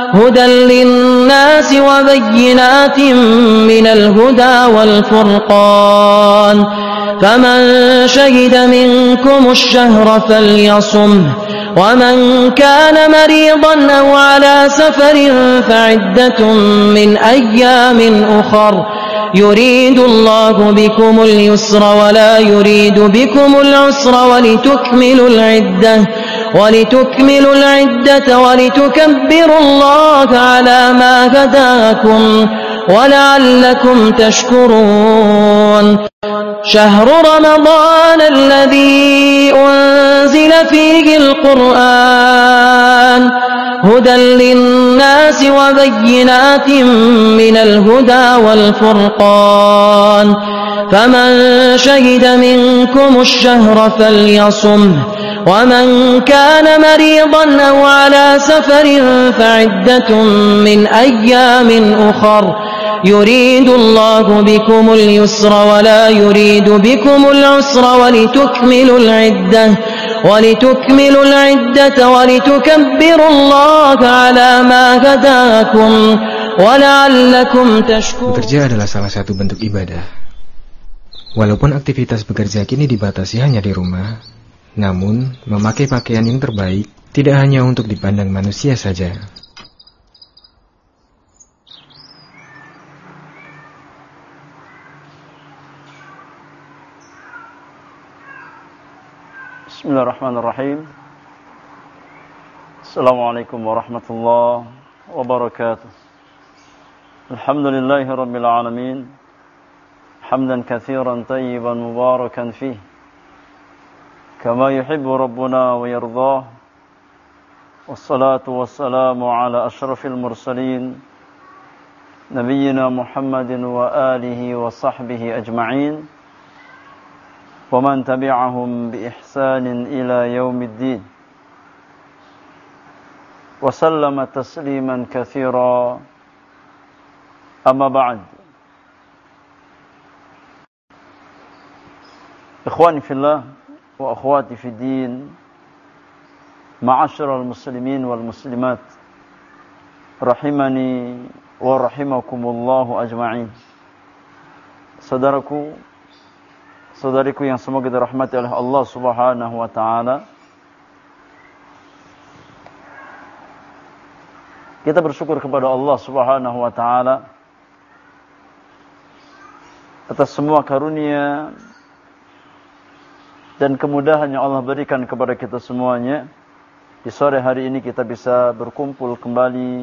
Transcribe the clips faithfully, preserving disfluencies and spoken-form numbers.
هدى للناس وبينات من الهدى والفرقان فمن شهد منكم الشهر فليصمه ومن كان مريضا أو على سفر فعدة من أيام أخر يريد الله بكم اليسر ولا يريد بكم العسر ولتكملوا العدة ولتكملوا العدة ولتكبروا الله على ما هداكم ولعلكم تشكرون شهر رمضان الذي أنزل فيه القرآن هدى للناس وبينات من الهدى والفرقان فمن شهد منكم الشهر فليصمه ومن كان مريضا أو على سفر فعدة من أيام أخر يريد الله بكم اليسر ولا يريد بكم العسر ولتكملوا العدة ولتكملوا العدة ولتكبروا الله على ما هداكم ولعلكم تشكرون. Bekerja adalah salah satu bentuk ibadah. Walaupun aktivitas bekerja kini dibatasi hanya di rumah, namun memakai pakaian yang terbaik tidak hanya untuk dipandang manusia saja. Bismillahirrahmanirrahim. Assalamualaikum warahmatullahi wabarakatuh. Alhamdulillahi rabbil alamin. Hamdan katsiran tayyiban mubarakan fih. Kama yuhibbu rabbuna wa yardah. Wassalatu wassalamu ala ashrafil mursalin. Nabiyyina Muhammadin wa alihi wa sahbihi ajma'in. ومن تبعهم بإحسان إلى يوم الدين وسلم تسليما كثيرا أما بعد إخواني في الله وأخواتي في الدين معاشر المسلمين والمسلمات رحمني ورحمكم الله أجمعين. Saudaraku, saudariku yang semoga dirahmati oleh Allah Subhanahu wa taala. Kita bersyukur kepada Allah Subhanahu wa taala atas semua karunia dan kemudahan yang Allah berikan kepada kita semuanya. Di sore hari ini kita bisa berkumpul kembali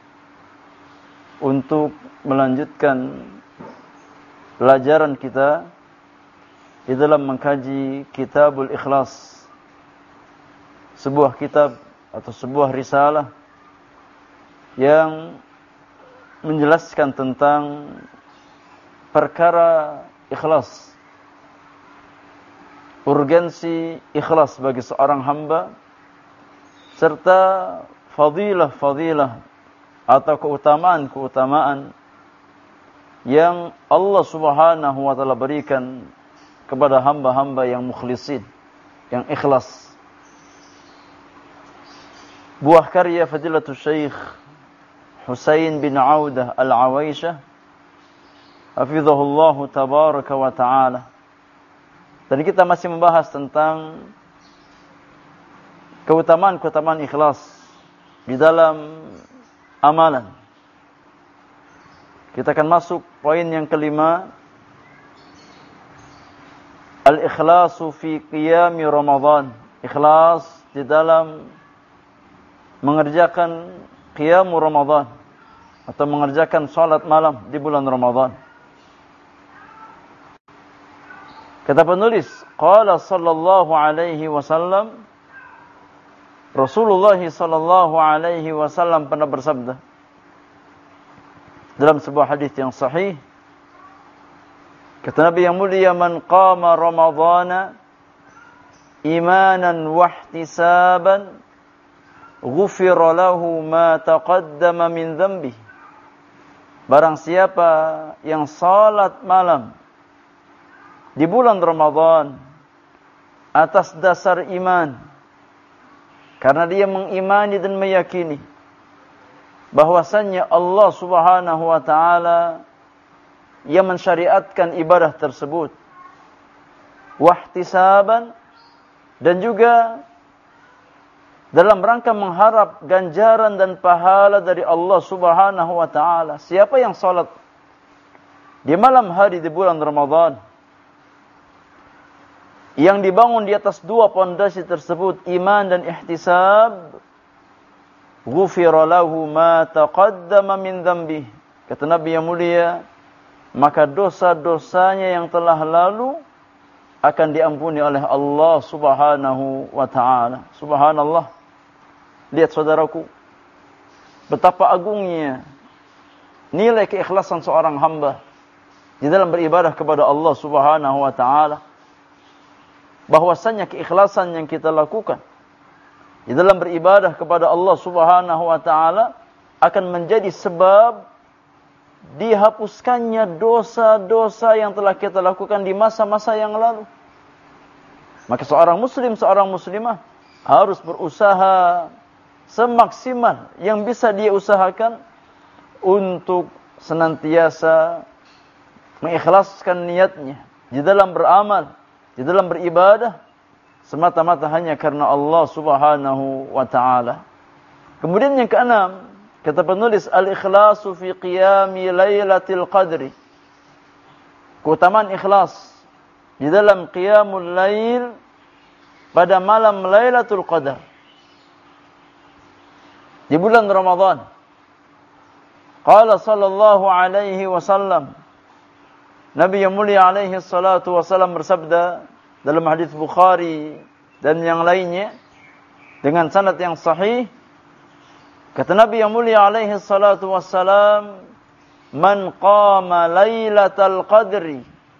untuk melanjutkan pelajaran kita di dalam mengkaji Kitabul Ikhlas, sebuah kitab atau sebuah risalah yang menjelaskan tentang perkara ikhlas, urgensi ikhlas bagi seorang hamba, serta fadilah-fadilah atau keutamaan-keutamaan yang Allah Subhanahu wa taala berikan kepada hamba-hamba yang mukhlisin, yang ikhlas. Buah karya Fadilatul Syekh Husain bin Audah Al-Awaisyah hafizahullah tabaraka wa ta'ala. Dan kita masih membahas tentang keutamaan-keutamaan ikhlas di dalam amalan. Kita akan masuk poin yang kelima, Al-ikhlasu fi qiyami Ramadan. Ikhlas di dalam mengerjakan qiyamu Ramadan atau mengerjakan salat malam di bulan Ramadan. Kata penulis, qala sallallahu alaihi wasallam, Rasulullah sallallahu alaihi wasallam pernah bersabda dalam sebuah hadis yang sahih. Kata Nabi yang mulia, man qama Ramadhana imanan wahtisaban ghufira lahu ma taqaddama min dhanbihi. Barang siapa yang salat malam di bulan Ramadan atas dasar iman, karena dia mengimani dan meyakini bahwasannya Allah Subhanahu wa taala yang mensyariatkan ibadah tersebut, wahtisaban, dan juga dalam rangka mengharap ganjaran dan pahala dari Allah Subhanahu wa taala. Siapa yang salat di malam hari di bulan Ramadan yang dibangun di atas dua pondasi tersebut, iman dan ihtisab, ghufira lahu ma taqaddama min dzambi. Kata Nabi yang mulia, maka dosa-dosanya yang telah lalu akan diampuni oleh Allah Subhanahu wa taala. Subhanallah. Lihat saudaraku, betapa agungnya nilai keikhlasan seorang hamba di dalam beribadah kepada Allah Subhanahu wa taala. Bahwasanya keikhlasan yang kita lakukan di dalam beribadah kepada Allah Subhanahu wa taala akan menjadi sebab dihapuskannya dosa-dosa yang telah kita lakukan di masa-masa yang lalu. Maka seorang muslim, seorang muslimah harus berusaha semaksimal yang bisa dia usahakan untuk senantiasa mengikhlaskan niatnya di dalam beramal, di dalam beribadah, semata-mata hanya karena Allah Subhanahu wa taala. Kemudian yang keenam, kata penulis, al-ikhlasu fi qiyami lailatul qadri. Keutamaan ikhlas di dalam qiyamul lail pada malam Lailatul Qadar di bulan Ramadan. Qala sallallahu alaihi wasallam, Nabi yang mulia alaihi salatu wasallam bersabda dalam hadis Bukhari dan yang lainnya dengan sanad yang sahih. Kata Nabi yang mulia alaihi salatu wassalam, man qama lailatal qadri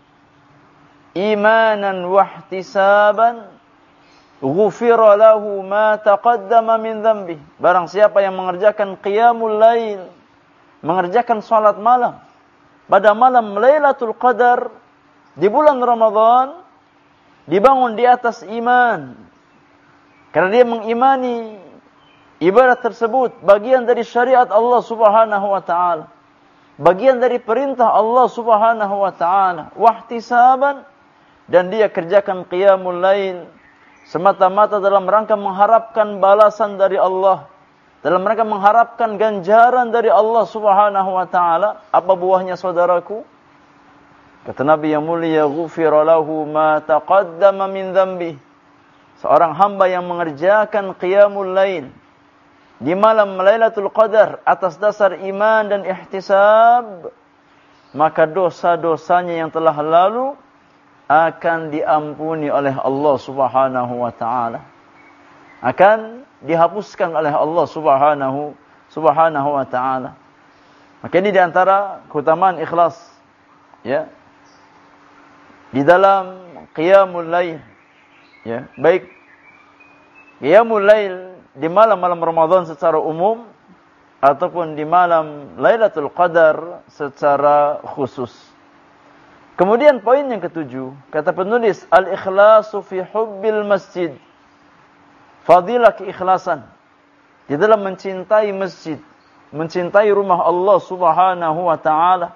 imanan wahtisaban ghufira lahu ma taqaddama min dhanbi. Barang siapa yang mengerjakan qiyamul lail, mengerjakan salat malam pada malam Lailatul Qadar di bulan Ramadan, dibangun di atas iman, karena dia mengimani ibadah tersebut bagian dari syariat Allah Subhanahu wa taala, bagian dari perintah Allah Subhanahu wa taala, wahtisaban, dan dia kerjakan qiyamul lail semata-mata dalam rangka mengharapkan balasan dari Allah, dalam rangka mengharapkan ganjaran dari Allah Subhanahu wa taala. Apa buahnya saudaraku? Kata Nabi yang mulia, ghufira lahu ma taqaddama min dhanbi. Seorang hamba yang mengerjakan qiyamul lail di malam Lailatul Qadar atas dasar iman dan ihtisab, maka dosa-dosanya yang telah lalu akan diampuni oleh Allah Subhanahu wa taala. Akan dihapuskan oleh Allah Subhanahu Subhanahu wa taala. Maka ini di antara keutamaan ikhlas, ya, di dalam qiyamul lail, ya, baik qiyamul lail di malam-malam Ramadan secara umum ataupun di malam Lailatul Qadar secara khusus. Kemudian poin yang ketujuh, kata penulis, al-ikhlasu fi hubbil masjid. Fadilah keikhlasan di dalam mencintai masjid, mencintai rumah Allah Subhanahu wa taala.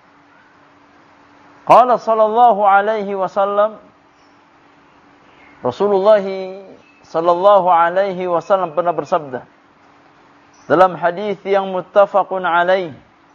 Qala sallallahu alaihi wasallam, Rasulullah sallallahu alaihi wasallam pernah bersabda dalam hadis yang muttafaqun alaih.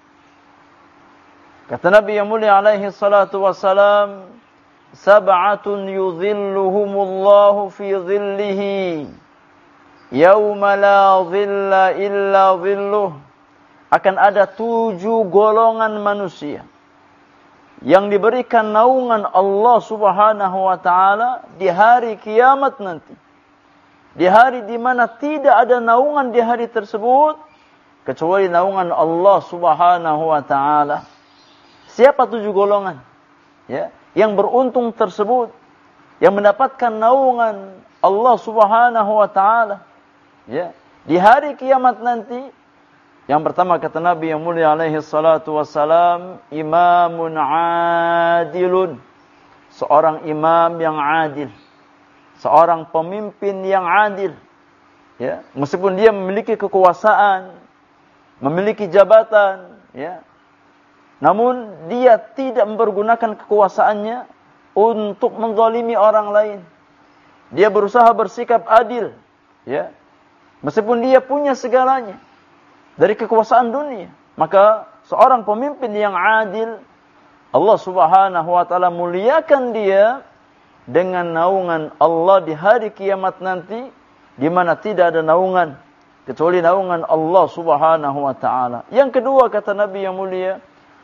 Kata Nabi yang mulia alaihi salatu wassalam, sab'atun yudhilluhumullahu fi dhillihi yauma la dhilla illa dhilluh. Akan ada tujuh golongan manusia yang diberikan naungan Allah Subhanahu wa taala di hari kiamat nanti. Di hari di mana tidak ada naungan di hari tersebut kecuali naungan Allah Subhanahu wa taala. Siapa tujuh golongan, ya, yang beruntung tersebut, yang mendapatkan naungan Allah Subhanahu wa taala, ya, di hari kiamat nanti? Yang pertama kata Nabi yang mulia alaihi salatu wassalam, imamun adilun. Seorang imam yang adil, seorang pemimpin yang adil, ya, meskipun dia memiliki kekuasaan, memiliki jabatan, ya. Namun dia tidak mempergunakan kekuasaannya untuk menzalimi orang lain. Dia berusaha bersikap adil, ya. Meskipun dia punya segalanya dari kekuasaan dunia, maka seorang pemimpin yang adil, Allah Subhanahu wa taala muliakan dia dengan naungan Allah di hari kiamat nanti, di mana tidak ada naungan kecuali naungan Allah Subhanahu wa taala. Yang kedua kata Nabi yang mulia,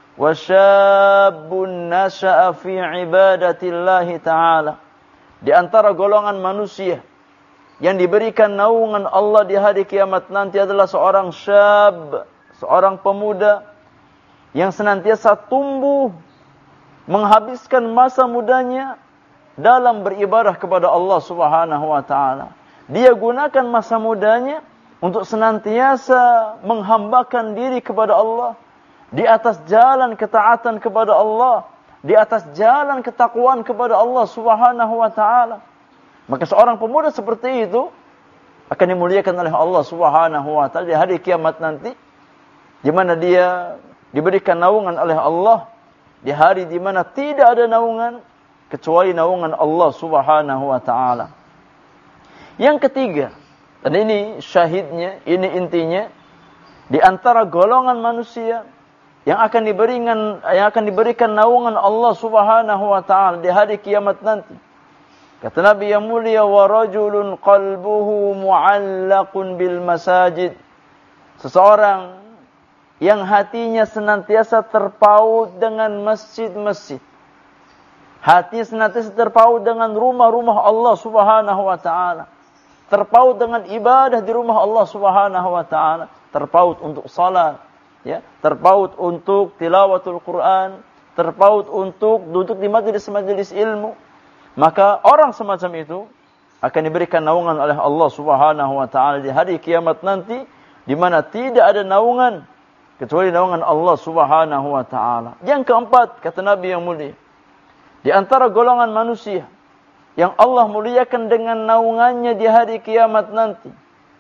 wasyabun nasha'a fi ibadatillahi ta'ala. Di antara golongan manusia yang diberikan naungan Allah di hari kiamat nanti adalah seorang syab, seorang pemuda yang senantiasa tumbuh menghabiskan masa mudanya dalam beribadah kepada Allah Subhanahu wa taala. Dia gunakan masa mudanya untuk senantiasa menghambakan diri kepada Allah di atas jalan ketaatan kepada Allah, di atas jalan ketakwaan kepada Allah Subhanahu wa taala. Maka seorang pemuda seperti itu akan dimuliakan oleh Allah Subhanahu wa taala di hari kiamat nanti, di mana dia diberikan naungan oleh Allah di hari di mana tidak ada naungan kecuali naungan Allah Subhanahu wa taala. Yang ketiga, dan ini syahidnya, ini intinya, di antara golongan manusia yang akan diberikan yang akan diberikan naungan Allah Subhanahu wa taala di hari kiamat nanti. Kata Nabi yang mulia, wa rajulun qalbuhu mu'allaqun bil masajid. Seseorang yang hatinya senantiasa terpaut dengan masjid-masjid. Hatinya senantiasa terpaut dengan rumah-rumah Allah Subhanahu wa taala. Terpaut dengan ibadah di rumah Allah Subhanahu wa taala, terpaut untuk salat, ya, terpaut untuk tilawatul Quran, terpaut untuk duduk di majelis-majelis ilmu. Maka orang semacam itu akan diberikan naungan oleh Allah Subhanahu wa taala di hari kiamat nanti, di mana tidak ada naungan kecuali naungan Allah Subhanahu wa taala. Yang keempat, kata Nabi yang mulia, di antara golongan manusia yang Allah muliakan dengan naungannya di hari kiamat nanti,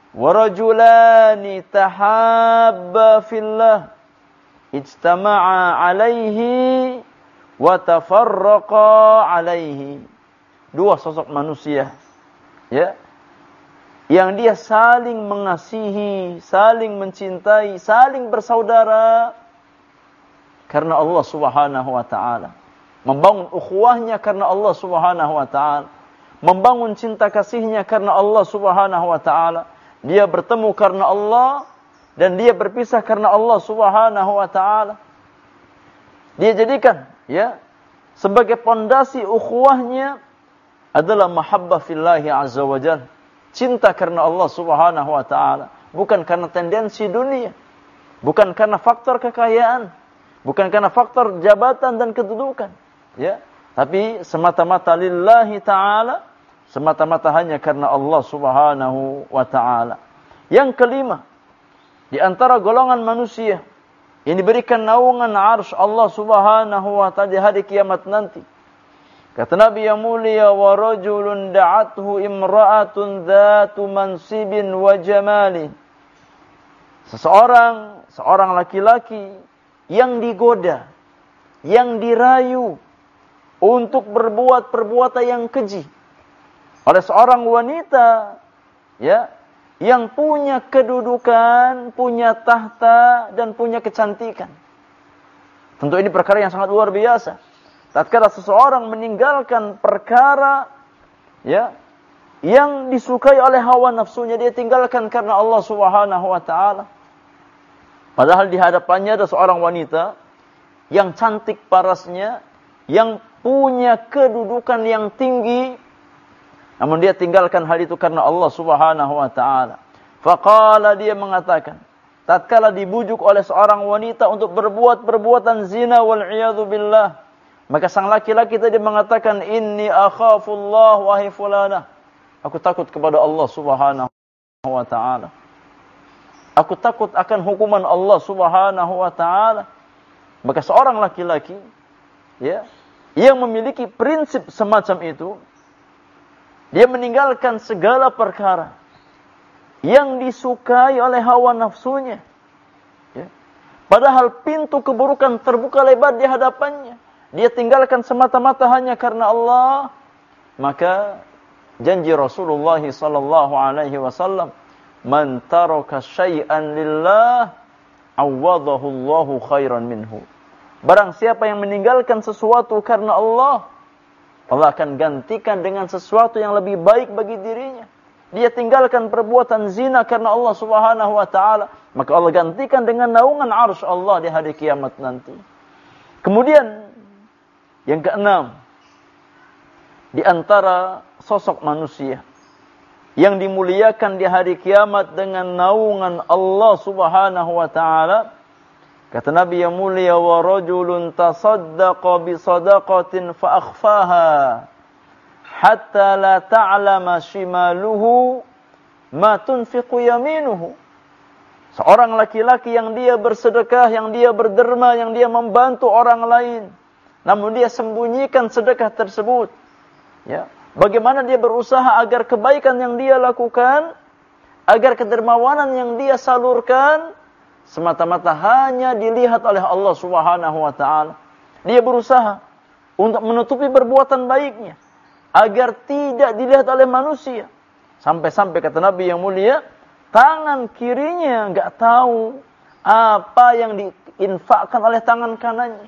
warajulani tahabba fillah ijtama'a alaihi wa tafarraqa alaihi. Dua sosok manusia, ya, yang dia saling mengasihi, saling mencintai, saling bersaudara karena Allah Subhanahu wa taala. Membangun ukhuwahnya karena Allah Subhanahu wa taala. Membangun cinta kasihnya karena Allah Subhanahu wa taala. Dia bertemu karena Allah dan dia berpisah karena Allah Subhanahu wa taala. Dia jadikan, ya, sebagai pondasi ukhuwahnya adalah mahabbah fillahi azza wa jalla. Cinta karena Allah Subhanahu wa taala, bukan karena tendensi dunia, bukan karena faktor kekayaan, bukan karena faktor jabatan dan kedudukan, ya, tapi semata-mata lillahi ta'ala, semata-mata hanya karena Allah Subhanahu wa ta'ala. Yang kelima, di antara golongan manusia yang diberikan naungan arsy Allah Subhanahu wa ta'ala di hari kiamat nanti, kata Nabi yang mulia, wa rajulun da'athu imra'atun dzatu mansibin wa jamalin. Seseorang, seorang laki-laki yang digoda, yang dirayu untuk berbuat perbuatan yang keji oleh seorang wanita, ya, yang punya kedudukan, punya tahta dan punya kecantikan. Tentu ini perkara yang sangat luar biasa. Tatkala seseorang meninggalkan perkara, ya, yang disukai oleh hawa nafsunya, dia tinggalkan karena Allah Subhanahu wa taala. Padahal di hadapannya ada seorang wanita yang cantik parasnya, yang punya kedudukan yang tinggi, namun dia tinggalkan hal itu karena Allah Subhanahu wa taala. Faqala, dia mengatakan, tatkala dibujuk oleh seorang wanita untuk berbuat perbuatan zina wal iyadzu billah, maka sang laki-laki tadi mengatakan, inni akhafullah wahai fulana, aku takut kepada Allah Subhanahu wa taala. Aku takut akan hukuman Allah Subhanahu wa taala. Maka seorang laki-laki, ya, yang memiliki prinsip semacam itu, dia meninggalkan segala perkara yang disukai oleh hawa nafsunya, Padahal pintu keburukan terbuka lebar di hadapannya. Dia tinggalkan semata-mata hanya karena Allah. Maka janji Rasulullah sallallahu alaihi wasallam, "Man taraka syai'an lillah, awadahu Allahu khairan minhu." Barang siapa yang meninggalkan sesuatu karena Allah, Allah akan gantikan dengan sesuatu yang lebih baik bagi dirinya. Dia tinggalkan perbuatan zina karena Allah Subhanahu wa taala, maka Allah gantikan dengan naungan arsy Allah di hari kiamat nanti. Kemudian yang keenam, di antara sosok manusia yang dimuliakan di hari kiamat dengan naungan Allah Subhanahu wa taala, kata Nabi yang mulia, wa rajulun tasaddaqa bi sadaqatin fa akhfaha hatta la ta'lama shimaluhu ma tunfiqu yaminuhu. Seorang laki-laki yang dia bersedekah, yang dia berderma, yang dia membantu orang lain, namun dia sembunyikan sedekah tersebut. Ya, bagaimana dia berusaha agar kebaikan yang dia lakukan, agar kedermawanan yang dia salurkan semata-mata hanya dilihat oleh Allah Subhanahu wa taala. Dia berusaha untuk menutupi perbuatan baiknya agar tidak dilihat oleh manusia. Sampai-sampai kata Nabi yang mulia, tangan kirinya enggak tahu apa yang diinfakkan oleh tangan kanannya.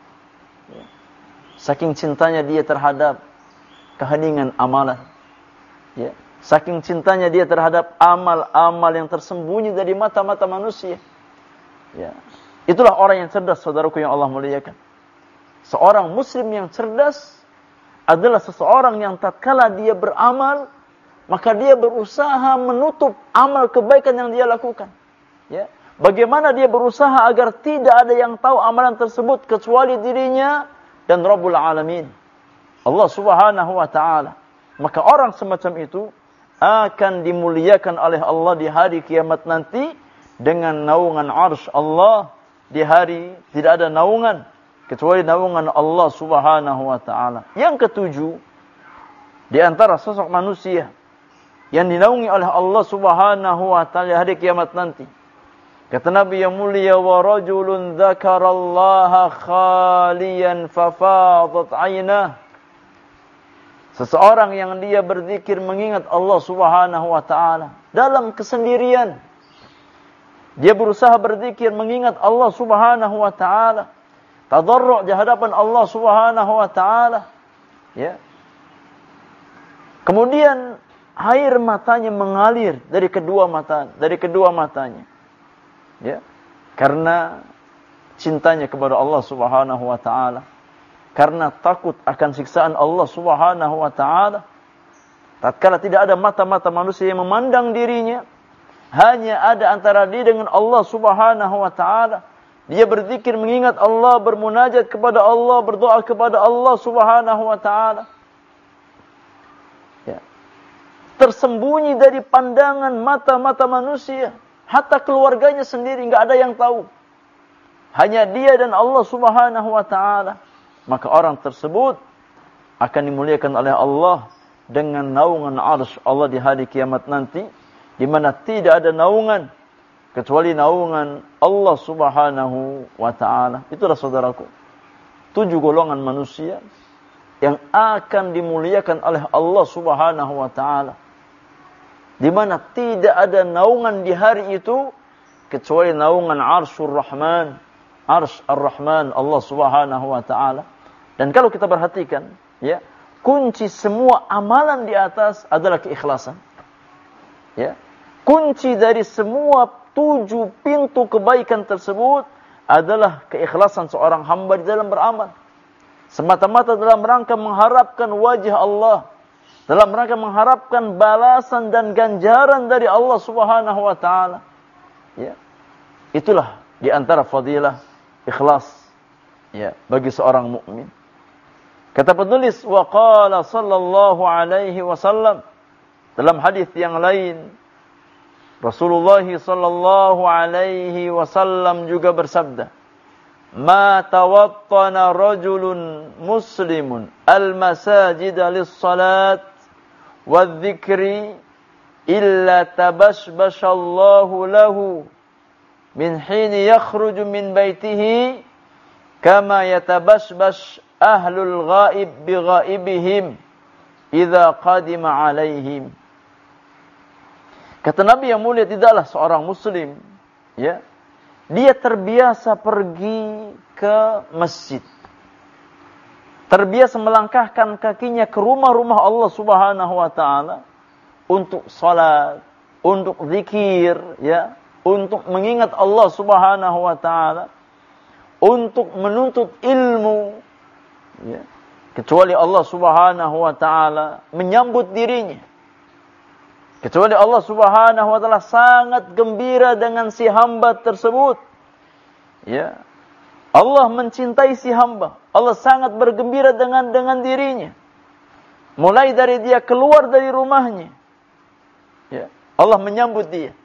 Saking cintanya dia terhadap keheningan amalan. Ya, saking cintanya dia terhadap amal-amal yang tersembunyi dari mata-mata manusia. Ya, itulah orang yang cerdas, saudaraku yang Allah muliakan. Seorang muslim yang cerdas adalah seseorang yang tatkala dia beramal, maka dia berusaha menutup amal kebaikan yang dia lakukan. Ya, bagaimana dia berusaha agar tidak ada yang tahu amalan tersebut kecuali dirinya dan Rabbul Alamin, Allah Subhanahu wa taala. Maka orang semacam itu akan dimuliakan oleh Allah di hari kiamat nanti dengan naungan arsy Allah. Di hari tidak ada naungan kecuali naungan Allah Subhanahu wa taala. Yang ketujuh, di antara sosok manusia yang dinaungi oleh Allah Subhanahu wa taala di hari kiamat nanti, kata Nabi yang mulia, wa rajulun dzakarallaha khaliyan fafadat 'ainah. Seseorang yang dia berzikir mengingat Allah Subhanahu wa taala dalam kesendirian. Dia berusaha berzikir mengingat Allah Subhanahu wa taala, tadarru' di hadapan Allah Subhanahu wa taala. Ya. Kemudian air matanya mengalir dari kedua mata, dari kedua matanya. Ya. Karena cintanya kepada Allah Subhanahu wa taala. Karena takut akan siksaan Allah Subhanahu wa taala. Tatkala tidak ada mata-mata manusia yang memandang dirinya, hanya ada antara dia dengan Allah Subhanahu wa taala. Dia berzikir mengingat Allah, bermunajat kepada Allah, berdoa kepada Allah Subhanahu wa taala. Ya. Tersembunyi dari pandangan mata-mata manusia, hatta keluarganya sendiri enggak ada yang tahu. Hanya dia dan Allah Subhanahu wa taala. Maka orang tersebut akan dimuliakan oleh Allah dengan naungan arsy Allah di hari kiamat nanti, di mana tidak ada naungan kecuali naungan Allah Subhanahu wa taala. Itulah saudaraku, tujuh golongan manusia yang akan dimuliakan oleh Allah Subhanahu wa taala, di mana tidak ada naungan di hari itu kecuali naungan Arsyur Rahman, Arsy Ar-Rahman Allah Subhanahu wa taala. Dan kalau kita perhatikan, ya, kunci semua amalan di atas adalah keikhlasan. Ya. Kunci dari semua tujuh pintu kebaikan tersebut adalah keikhlasan seorang hamba di dalam beramal. Semata-mata dalam rangka mengharapkan wajah Allah, dalam rangka mengharapkan balasan dan ganjaran dari Allah Subhanahu wa taala. Ya. Itulah di antara fadilah ikhlas, ya, bagi seorang mukmin. Kata penulis, wa qala sallallahu alaihi wasallam, dalam hadis yang lain Rasulullah sallallahu alaihi wasallam juga bersabda, ma tawattana rajulun muslimun al-masajida lis-salat wadh-dhikri illa tabashbashallahu lahu min hini yakhruju min baitihi kama yatabashbash ahlul ghaib bi ghaibihim idza qadima alaihim. Kata Nabi yang mulia, tidaklah seorang muslim ya dia terbiasa pergi ke masjid, terbiasa melangkahkan kakinya ke rumah-rumah Allah Subhanahu wa taala untuk salat, untuk zikir ya, untuk mengingat Allah Subhanahu wa taala, untuk menuntut ilmu ya, kecuali Allah Subhanahu wa taala menyambut dirinya. Kecuali Allah Subhanahu wa taala sangat gembira dengan si hamba tersebut. Ya. Allah mencintai si hamba. Allah sangat bergembira dengan dengan dirinya. Mulai dari dia keluar dari rumahnya. Ya. Allah menyambut dia.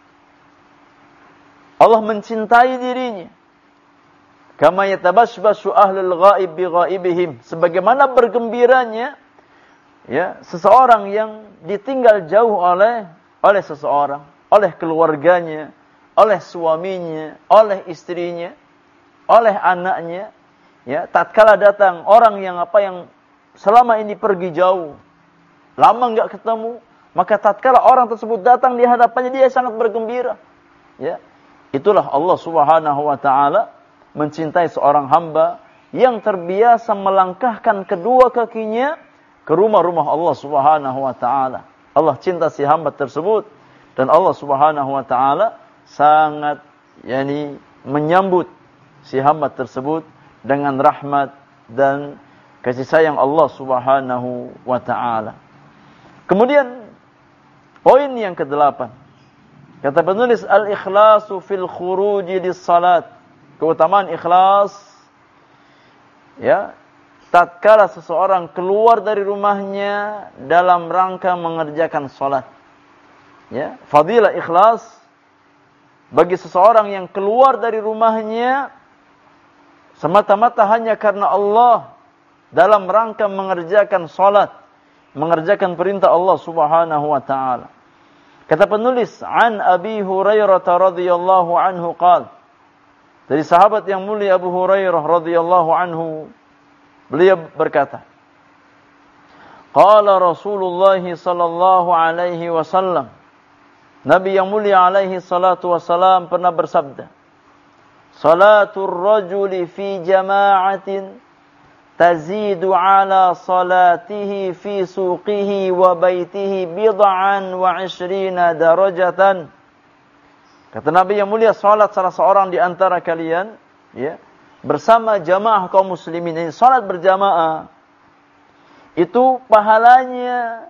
Allah mencintai dirinya. Kama yatabashbashu ahlul ghaib bi ghaibihim. Sebagaimana bergembiranya ya, seseorang yang ditinggal jauh oleh oleh seseorang, oleh keluarganya, oleh suaminya, oleh istrinya, oleh anaknya, ya, tatkala datang orang yang apa yang selama ini pergi jauh, lama enggak ketemu, maka tatkala orang tersebut datang di hadapannya dia sangat bergembira. Ya. Itulah Allah Subhanahu wa taala mencintai seorang hamba yang terbiasa melangkahkan kedua kakinya ke rumah-rumah Allah Subhanahu wa taala. Allah cinta si hamba tersebut dan Allah Subhanahu wa taala sangat yakni menyambut si hamba tersebut dengan rahmat dan kasih sayang Allah Subhanahu wa taala. Kemudian poin yang kedelapan. Kata penulis, al-ikhlasu fil khuruji lis-salat. Keutamaan ikhlas ya, tatkala seseorang keluar dari rumahnya dalam rangka mengerjakan salat. Ya, fadilah ikhlas bagi seseorang yang keluar dari rumahnya semata-mata hanya karena Allah dalam rangka mengerjakan salat, mengerjakan perintah Allah Subhanahu wa taala. Kata penulis, an Abi Hurairah radhiyallahu anhu qala, dari sahabat yang mulia Abu Hurairah radhiyallahu anhu, beliau berkata, qala Rasulullah sallallahu alaihi wasallam, Nabi yang mulia alaihi salatu wasalam pernah bersabda, salatul rajuli fi jama'atin tazidu ala salatihi fi suqihi wa baitihi bid'an wa ishrina darajatan. Kata Nabi yang mulia, salat salah seorang di antara kalian ya, bersama jamaah kaum muslimin, ini salat berjamaah, itu pahalanya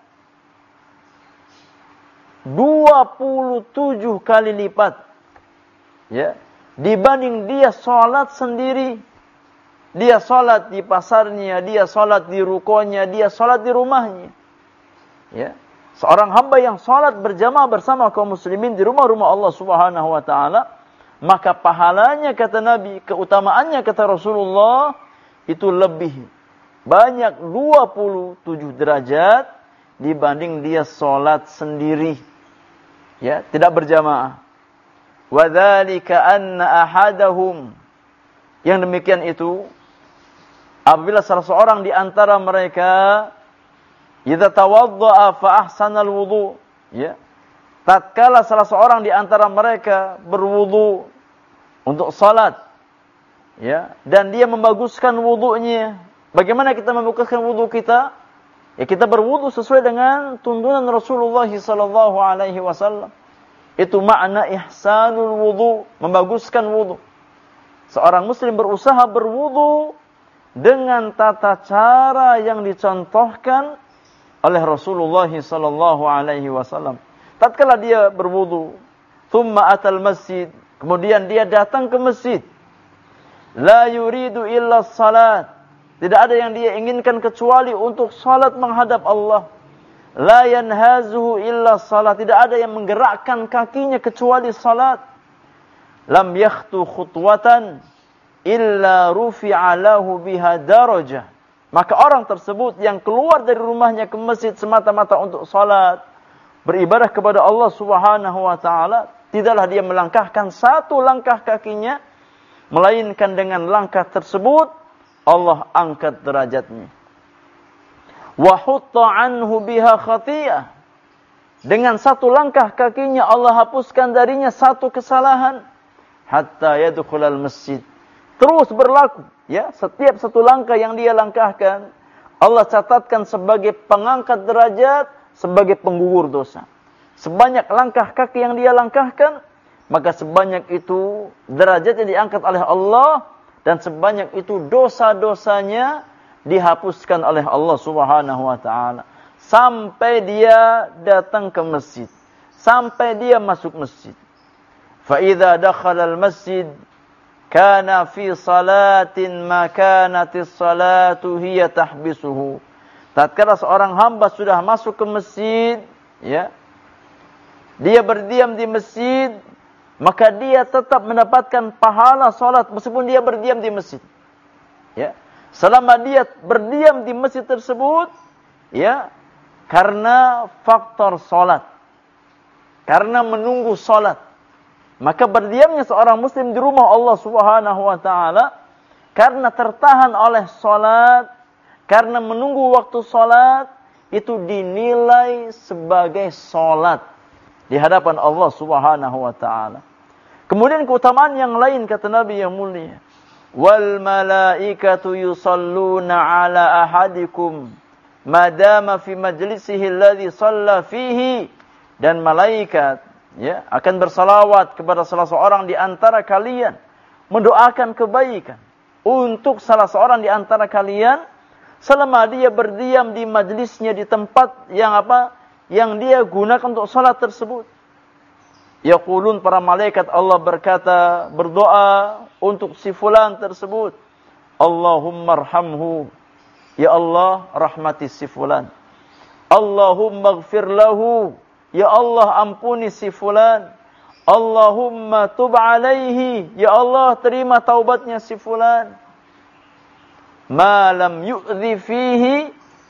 dua puluh tujuh kali lipat ya, dibanding dia salat sendiri. Dia salat di pasarnya, dia salat di rukonya, dia salat di rumahnya. Ya. Seorang hamba yang salat berjamaah bersama kaum muslimin di rumah-rumah Allah Subhanahu wa taala, maka pahalanya kata Nabi, keutamaannya kata Rasulullah itu lebih banyak dua puluh tujuh derajat dibanding dia salat sendiri. Ya, tidak berjamaah. Wa dzalika anna ahadahum, yang demikian itu apabila salah seorang di antara mereka idza tawaddaa fa ahsanal wudu, ya, tatkala salah seorang di antara mereka berwudu untuk salat, ya, dan dia membaguskan wudunya. Bagaimana kita membaguskan wudu kita? Ya, kita berwudu sesuai dengan tuntunan Rasulullah sallallahu alaihi wasallam. Itu makna ihsanul wudu, membaguskan wudu. Seorang muslim berusaha berwudu dengan tata cara yang dicontohkan oleh Rasulullah sallallahu alaihi wasallam. Tatkala dia berwudu, thumma atal masjid, kemudian dia datang ke masjid, la yuridu illa salat, tidak ada yang dia inginkan kecuali untuk salat menghadap Allah. La yanhazuhu illa salat, tidak ada yang menggerakkan kakinya kecuali salat. Lam yakhtu khutwatan illa rufi'a lahu biha darajah. Maka orang tersebut yang keluar dari rumahnya ke masjid semata-mata untuk salat, beribadah kepada Allah Subhanahu wa taala, tidaklah dia melangkahkan satu langkah kakinya, melainkan dengan langkah tersebut Allah angkat derajatnya. Wa hutta anhu biha khati'ah. Dengan satu langkah kakinya Allah hapuskan darinya satu kesalahan. Hatta yadkhulal masjid. Terus berlaku, ya, setiap satu langkah yang dia langkahkan Allah catatkan sebagai pengangkat derajat, sebagai penggugur dosa. Sebanyak langkah kaki yang dia langkahkan, maka sebanyak itu derajatnya diangkat oleh Allah, dan sebanyak itu dosa-dosanya dihapuskan oleh Allah Subhanahu wa taala. Sampai dia datang ke masjid, sampai dia masuk masjid. Fa idza dakhala al-masjid kana fi salatin ma kanatis salatu hiya tahbisuhu. Tatkala seorang hamba sudah masuk ke masjid, ya, dia berdiam di masjid, maka dia tetap mendapatkan pahala salat meskipun dia berdiam di masjid. Ya. Selama dia berdiam di masjid tersebut, ya, karena faktor salat, karena menunggu salat, maka berdiamnya seorang muslim di rumah Allah Subhanahu wa taala karena tertahan oleh salat, karena menunggu waktu salat, itu dinilai sebagai salat di hadapan Allah Subhanahu wa taala. Kemudian keutamaan yang lain kata Nabi yang mulia, wal malaikatu yusalluna ala ahadikum madama fi majlisihi alladhi shalla fihi. Dan malaikat, ya, akan bersalawat kepada salah seorang di antara kalian, mendoakan kebaikan untuk salah seorang di antara kalian selama dia berdiam di majlisnya, di tempat yang apa? Yang dia gunakan untuk salat tersebut. Yaqulun, para malaikat Allah berkata, berdoa untuk si fulan tersebut, Allahumma arhamhu, ya Allah rahmati si fulan. Allahumma ighfir lahu, ya Allah ampuni si fulan. Allahumma tub alaihi, ya Allah terima taubatnya si fulan. Ma lam yu'dhi fihi,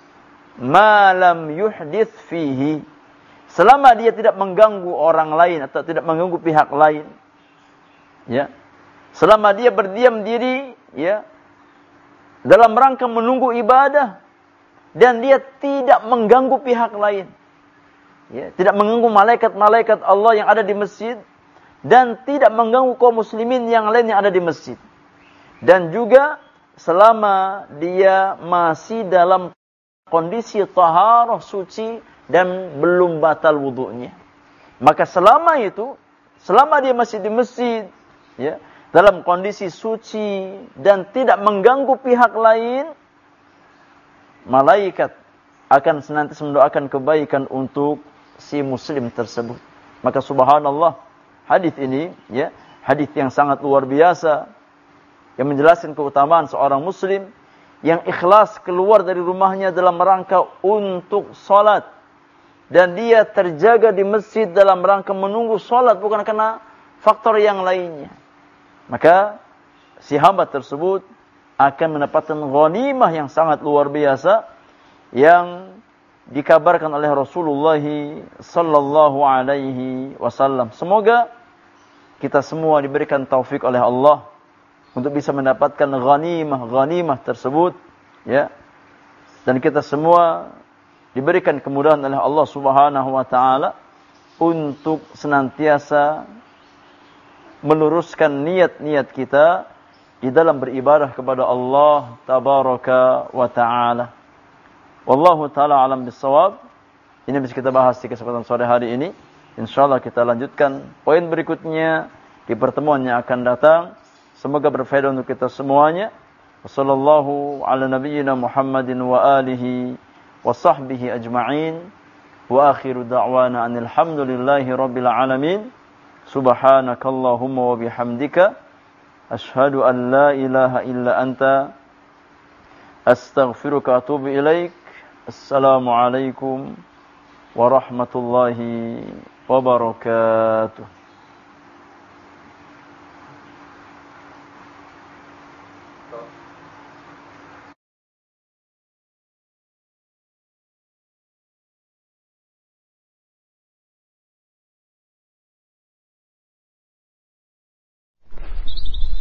ma lam yuhdith fihi. Selama dia tidak mengganggu orang lain atau tidak mengganggu pihak lain, ya. Selama dia berdiam diri, ya, dalam rangka menunggu ibadah, dan dia tidak mengganggu pihak lain, ya, tidak mengganggu malaikat-malaikat Allah yang ada di masjid, dan tidak mengganggu kaum muslimin yang lain yang ada di masjid. Dan juga selama dia masih dalam kondisi taharah, suci, dan belum batal wudunya. Maka selama itu, selama dia masih di masjid, ya, dalam kondisi suci dan tidak mengganggu pihak lain, malaikat akan senantiasa mendoakan kebaikan untuk si muslim tersebut. Maka subhanallah, hadis ini, ya, hadis yang sangat luar biasa yang menjelaskan keutamaan seorang muslim yang ikhlas keluar dari rumahnya dalam rangka untuk salat, dan dia terjaga di masjid dalam rangka menunggu salat, bukan karena faktor yang lainnya. Maka si hamba tersebut akan mendapatkan ghanimah yang sangat luar biasa yang dikabarkan oleh Rasulullah sallallahu alaihi wasallam. Semoga kita semua diberikan taufik oleh Allah untuk bisa mendapatkan ghanimah-ghanimah tersebut, ya. Dan kita semua diberikan kemudahan oleh Allah Subhanahu wa taala untuk senantiasa meluruskan niat-niat kita di dalam beribadah kepada Allah tabaraka wa taala. Wallahu taala alam bissawab. Ini bisa kita bahas di kesempatan sore hari ini. Insyaallah kita lanjutkan poin berikutnya di pertemuan yang akan datang. Semoga berfaedah untuk kita semuanya. Wassallallahu ala nabiyyina Muhammadin wa alihi wa sahbihi ajma'in. Wa akhiru da'wana anil hamdulillahi rabbil alamin. Subhanakallahumma wa bihamdika ashhadu an la ilaha illa anta astaghfiruka wa atubu ilaik. Assalamualaikum warahmatullahi wabarakatuh.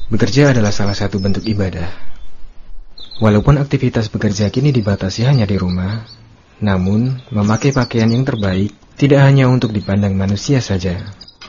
Bekerja adalah salah satu bentuk ibadah. Walaupun aktivitas bekerja kini dibatasi hanya di rumah, namun memakai pakaian yang terbaik tidak hanya untuk dipandang manusia saja.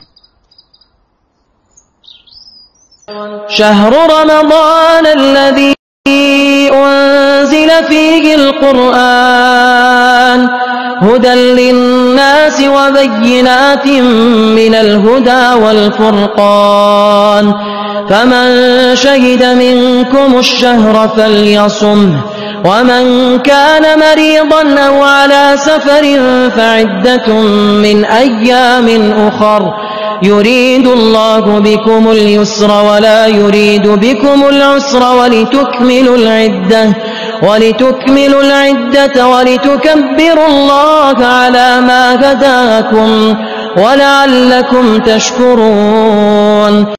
شهر رمضان الذي أنزل فيه القرآن هدى للناس وبينات من الهدى والفرقان فمن شهد منكم الشهر فليصمه ومن كان مريضا أو على سفر فعدة من أيام أخر يريد الله بكم اليسر ولا يريد بكم العسر ولتكملوا العدة ولتكملوا العدة ولتكبروا الله على ما هداكم ولعلكم تشكرون